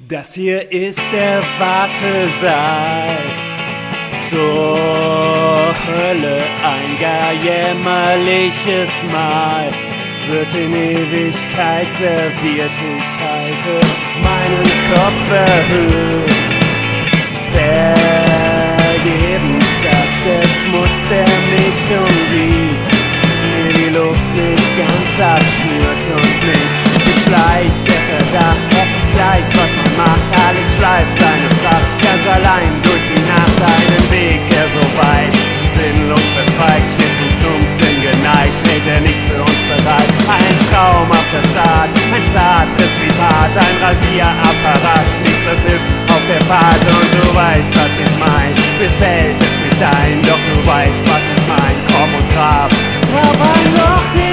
Das hier ist der Wartesaal zur Hölle, ein gar jämmerliches Mahl wird in Ewigkeit serviert. Ich halte meinen Kopf erhöht, vergebens, dass der Schmutz, der mich umgibt, mir die Luft nicht ganz abschnürt und mich beschleicht. Der Verdacht, es ist gleich, was man macht, alles schleift seine Fracht, ganz allein durch die Nacht, einen Weg, der so weit sinnlos verzweigt, steht zum Stumpfsinn geneigt, hält er nichts für uns bereit. Ein Traum auf der Start, ein Sartre-Zitat, ein Rasierapparat, nichts, das hilft auf der Fahrt. Und du weißt, was ich mein, mir fällt es nicht ein, doch du weißt, was ich mein. Komm und grab ein Loch